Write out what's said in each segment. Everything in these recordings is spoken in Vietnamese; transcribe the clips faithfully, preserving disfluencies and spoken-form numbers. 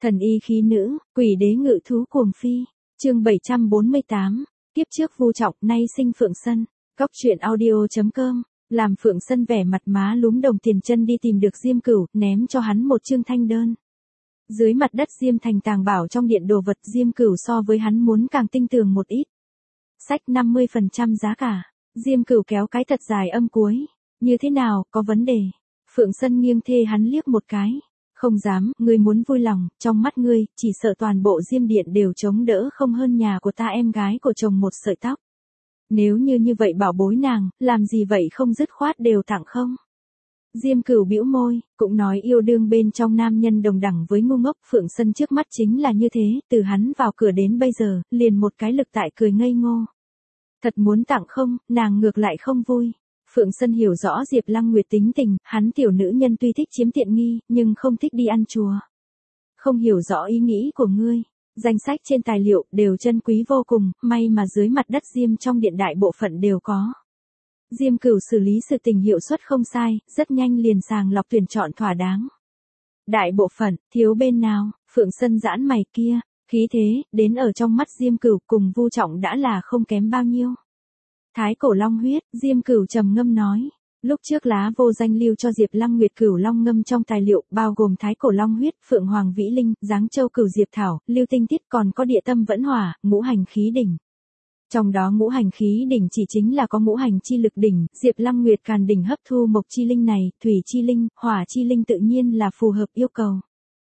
Thần y khí nữ, quỷ đế ngự thú cuồng phi. Chương bảy trăm bốn mươi tám. Tiếp trước Vu Trọng, nay sinh Phượng Sân. Cóc truyện audio chấm com. Làm Phượng Sân vẻ mặt má lúm đồng tiền chân đi tìm được Diêm Cửu, ném cho hắn một chương thanh đơn. Dưới mặt đất Diêm Thành tàng bảo trong điện đồ vật, Diêm Cửu so với hắn muốn càng tinh tường một ít. Sách năm mươi phần trăm giá cả. Diêm Cửu kéo cái thật dài âm cuối. Như thế nào, có vấn đề? Phượng Sân nghiêng thê hắn liếc một cái. Không dám, ngươi muốn vui lòng, trong mắt ngươi, chỉ sợ toàn bộ Diêm Điện đều chống đỡ không hơn nhà của ta em gái của chồng một sợi tóc. Nếu như như vậy bảo bối nàng, làm gì vậy không dứt khoát đều tặng không? Diêm Cửu bĩu môi, cũng nói yêu đương bên trong nam nhân đồng đẳng với ngu ngốc. Phượng Sân trước mắt chính là như thế, từ hắn vào cửa đến bây giờ, liền một cái lực tại cười ngây ngô. Thật muốn tặng không, nàng ngược lại không vui. Phượng Sân hiểu rõ Diệp Lăng Nguyệt tính tình, hắn tiểu nữ nhân tuy thích chiếm tiện nghi, nhưng không thích đi ăn chùa. Không hiểu rõ ý nghĩ của ngươi. Danh sách trên tài liệu đều chân quý vô cùng, may mà dưới mặt đất Diêm trong điện đại bộ phận đều có. Diêm Cửu xử lý sự tình hiệu suất không sai, rất nhanh liền sàng lọc tuyển chọn thỏa đáng. Đại bộ phận, thiếu bên nào? Phượng Sân giãn mày kia, khí thế, đến ở trong mắt Diêm Cửu cùng Vu Trọng đã là không kém bao nhiêu. Thái cổ long huyết, Diêm Cửu trầm ngâm nói. Lúc trước lá vô danh lưu cho Diệp Lăng Nguyệt cửu long ngâm trong tài liệu, bao gồm thái cổ long huyết, phượng hoàng vĩ linh, giáng châu cửu diệp thảo, lưu tinh tiết, còn có địa tâm vẫn hỏa, ngũ hành khí đỉnh. Trong đó ngũ hành khí đỉnh chỉ chính là có ngũ hành chi lực đỉnh, Diệp Lăng Nguyệt càn đỉnh hấp thu mộc chi linh này, thủy chi linh, hỏa chi linh tự nhiên là phù hợp yêu cầu.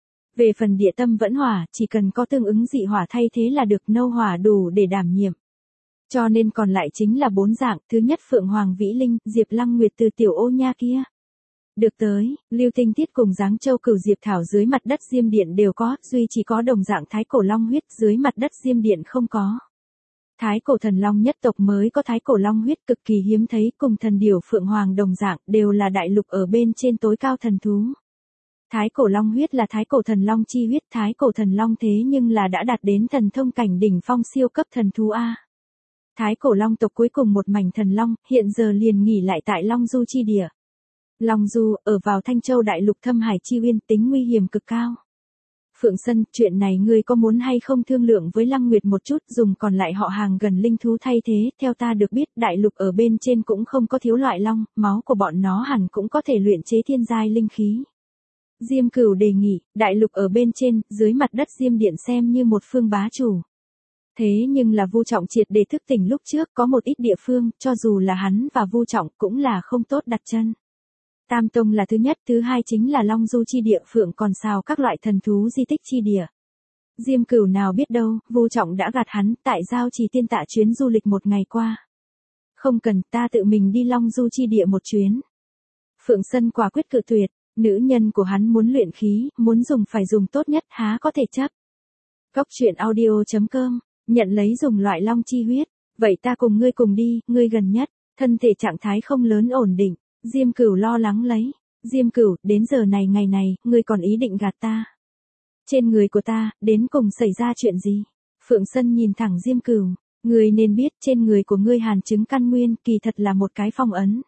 Về phần địa tâm vẫn hỏa, chỉ cần có tương ứng dị hỏa thay thế là được, nâu hỏa đủ để đảm nhiệm. Cho nên còn lại chính là bốn dạng, thứ nhất Phượng Hoàng Vĩ Linh, Diệp Lăng Nguyệt từ tiểu ô nha kia. Được tới, lưu tinh tiết cùng giáng châu cửu diệp thảo dưới mặt đất Diêm Điện đều có, duy chỉ có đồng dạng thái cổ long huyết dưới mặt đất Diêm Điện không có. Thái cổ thần long nhất tộc mới có thái cổ long huyết cực kỳ hiếm thấy, cùng thần điểu Phượng Hoàng đồng dạng, đều là đại lục ở bên trên tối cao thần thú. Thái cổ long huyết là thái cổ thần long chi huyết, thái cổ thần long thế nhưng là đã đạt đến thần thông cảnh đỉnh phong siêu cấp thần thú A. Thái cổ long tộc cuối cùng một mảnh thần long, hiện giờ liền nghỉ lại tại Long Du chi địa. Long Du, ở vào Thanh Châu đại lục thâm hải chi uyên, tính nguy hiểm cực cao. Phượng Sân, chuyện này ngươi có muốn hay không thương lượng với Lăng Nguyệt một chút, dùng còn lại họ hàng gần linh thú thay thế, theo ta được biết, đại lục ở bên trên cũng không có thiếu loại long, máu của bọn nó hẳn cũng có thể luyện chế thiên giai linh khí. Diêm Cửu đề nghị, đại lục ở bên trên, dưới mặt đất Diêm Điện xem như một phương bá chủ. Thế nhưng là Vu Trọng triệt để thức tỉnh lúc trước, có một ít địa phương, cho dù là hắn và Vu Trọng cũng là không tốt đặt chân. Tam Tông là thứ nhất, thứ hai chính là Long Du chi địa, Phượng còn sao các loại thần thú di tích chi địa. Diêm Cửu nào biết đâu, Vu Trọng đã gạt hắn, tại giao trì tiên tạ chuyến du lịch một ngày qua. Không cần, ta tự mình đi Long Du chi địa một chuyến. Phượng Sân quả quyết cự tuyệt, nữ nhân của hắn muốn luyện khí, muốn dùng phải dùng tốt nhất, há có thể chấp. Cóc truyện audio chấm com. Nhận lấy dùng loại long chi huyết, vậy ta cùng ngươi cùng đi, ngươi gần nhất, thân thể trạng thái không lớn ổn định, Diêm Cửu lo lắng lấy, Diêm Cửu, đến giờ này ngày này, ngươi còn ý định gạt ta. Trên người của ta, đến cùng xảy ra chuyện gì? Phượng Sân nhìn thẳng Diêm Cửu, ngươi nên biết trên người của ngươi hàn chứng căn nguyên, kỳ thật là một cái phong ấn.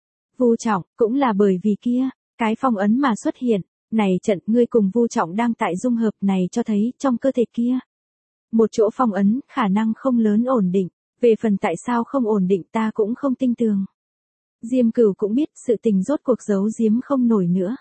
Vu Trọng, cũng là bởi vì kia, cái phong ấn mà xuất hiện, này trận ngươi cùng Vu Trọng đang tại dung hợp này cho thấy trong cơ thể kia. Một chỗ phong ấn, khả năng không lớn ổn định, về phần tại sao không ổn định ta cũng không tin tường. Diêm Cửu cũng biết sự tình rốt cuộc giấu giếm không nổi nữa.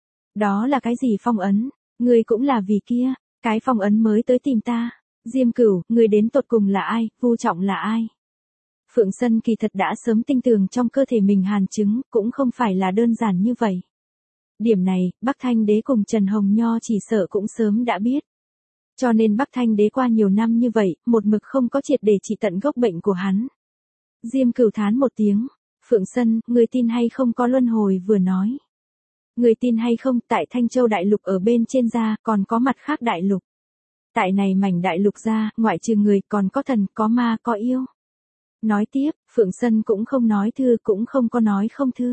Đó là cái gì phong ấn, ngươi cũng là vì kia, cái phong ấn mới tới tìm ta. Diêm Cửu, ngươi đến tột cùng là ai, Vu Trọng là ai? Phượng Sân kỳ thật đã sớm tin tường trong cơ thể mình hàn chứng, cũng không phải là đơn giản như vậy. Điểm này, Bắc Thanh Đế cùng Trần Hồng Nho chỉ sợ cũng sớm đã biết. Cho nên Bắc Thanh Đế qua nhiều năm như vậy, một mực không có triệt để trị tận gốc bệnh của hắn. Diêm Cửu thán một tiếng, Phượng Sân, người tin hay không có luân hồi vừa nói. Người tin hay không, tại Thanh Châu đại lục ở bên trên ra, còn có mặt khác đại lục. Tại này mảnh đại lục ra, ngoại trừ người, còn có thần, có ma, có yêu. Nói tiếp, Phượng Sân cũng không nói thư, cũng không có nói không thư.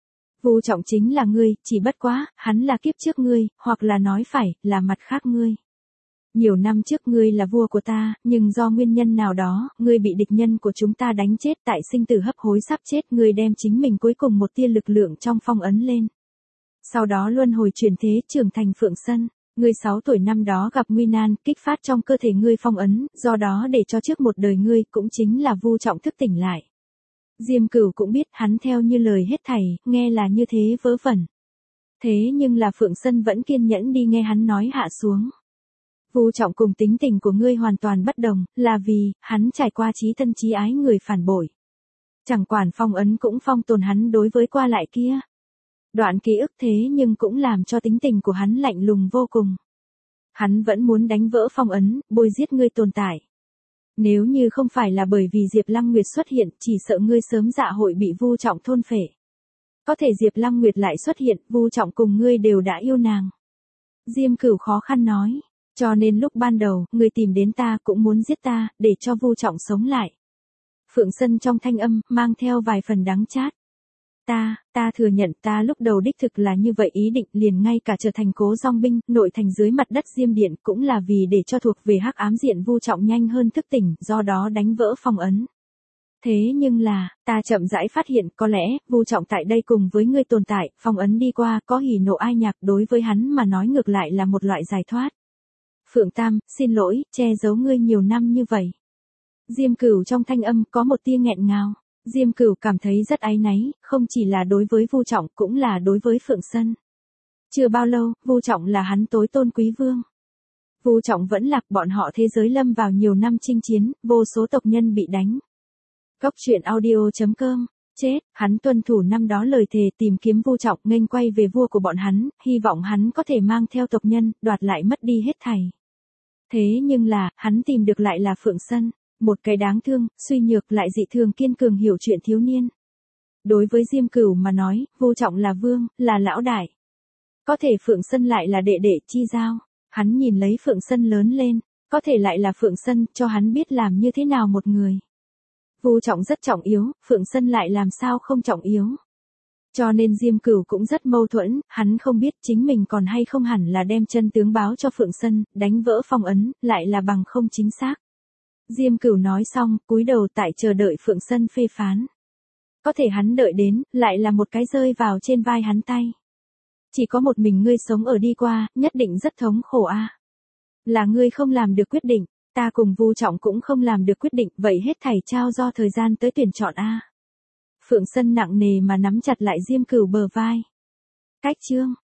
Vu Trọng chính là ngươi, chỉ bất quá, hắn là kiếp trước ngươi, hoặc là nói phải, là mặt khác ngươi. Nhiều năm trước ngươi là vua của ta, nhưng do nguyên nhân nào đó, ngươi bị địch nhân của chúng ta đánh chết, tại sinh tử hấp hối sắp chết, ngươi đem chính mình cuối cùng một tia lực lượng trong phong ấn lên. Sau đó luân hồi chuyển thế trưởng thành Phượng Sân, Ngươi sáu tuổi năm đó gặp nguy nan, kích phát trong cơ thể ngươi phong ấn, do đó để cho trước một đời ngươi cũng chính là Vu Trọng thức tỉnh lại. Diêm Cửu cũng biết hắn theo như lời hết thảy, nghe là như thế vớ vẩn. Thế nhưng là Phượng Sân vẫn kiên nhẫn đi nghe hắn nói hạ xuống. Vu Trọng cùng tính tình của ngươi hoàn toàn bất đồng, là vì, hắn trải qua trí thân trí ái người phản bội. Chẳng quản phong ấn cũng phong tồn hắn đối với qua lại kia. Đoạn ký ức thế nhưng cũng làm cho tính tình của hắn lạnh lùng vô cùng. Hắn vẫn muốn đánh vỡ phong ấn, bôi giết ngươi tồn tại. Nếu như không phải là bởi vì Diệp Lăng Nguyệt xuất hiện, chỉ sợ ngươi sớm dạ hội bị Vu Trọng thôn phệ. Có thể Diệp Lăng Nguyệt lại xuất hiện, Vu Trọng cùng ngươi đều đã yêu nàng. Diêm Cửu khó khăn nói, cho nên lúc ban đầu, ngươi tìm đến ta cũng muốn giết ta, để cho Vu Trọng sống lại. Phượng Sân trong thanh âm, mang theo vài phần đắng chát. Ta, ta thừa nhận ta lúc đầu đích thực là như vậy ý định, liền ngay cả trở thành Cố Dòng binh, nội thành dưới mặt đất Diêm Điện cũng là vì để cho thuộc về hắc ám diện Vu Trọng nhanh hơn thức tỉnh, do đó đánh vỡ phong ấn. Thế nhưng là, ta chậm rãi phát hiện có lẽ, Vu Trọng tại đây cùng với ngươi tồn tại, phong ấn đi qua, có hỉ nộ ai nhạc đối với hắn mà nói ngược lại là một loại giải thoát. Phượng Tam, xin lỗi, che giấu ngươi nhiều năm như vậy. Diêm Cửu trong thanh âm có một tia nghẹn ngào. Diêm Cửu cảm thấy rất áy náy, không chỉ là đối với Vu Trọng cũng là đối với Phượng Sân. Chưa bao lâu, Vu Trọng là hắn tối tôn quý vương. Vu Trọng vẫn lạc, bọn họ thế giới lâm vào nhiều năm chinh chiến, vô số tộc nhân bị đánh. Cốc truyện audio chấm com, chết, hắn tuân thủ năm đó lời thề tìm kiếm Vu Trọng nghênh quay về vua của bọn hắn, hy vọng hắn có thể mang theo tộc nhân, đoạt lại mất đi hết thảy. Thế nhưng là, hắn tìm được lại là Phượng Sân. Một cái đáng thương, suy nhược lại dị thường kiên cường hiểu chuyện thiếu niên. Đối với Diêm Cửu mà nói, Vu Trọng là vương, là lão đại. Có thể Phượng Sân lại là đệ đệ chi giao. Hắn nhìn lấy Phượng Sân lớn lên, có thể lại là Phượng Sân cho hắn biết làm như thế nào một người. Vu Trọng rất trọng yếu, Phượng Sân lại làm sao không trọng yếu. Cho nên Diêm Cửu cũng rất mâu thuẫn, hắn không biết chính mình còn hay không hẳn là đem chân tướng báo cho Phượng Sân, đánh vỡ phong ấn, lại là bằng không chính xác. Diêm Cửu nói xong, cúi đầu tại chờ đợi Phượng Sân phê phán. Có thể hắn đợi đến, lại là một cái rơi vào trên vai hắn tay. Chỉ có một mình ngươi sống ở đi qua, nhất định rất thống khổ a. À. Là ngươi không làm được quyết định, ta cùng Vu Trọng cũng không làm được quyết định, vậy hết thảy trao do thời gian tới tuyển chọn a. À. Phượng Sân nặng nề mà nắm chặt lại Diêm Cửu bờ vai. Cách chương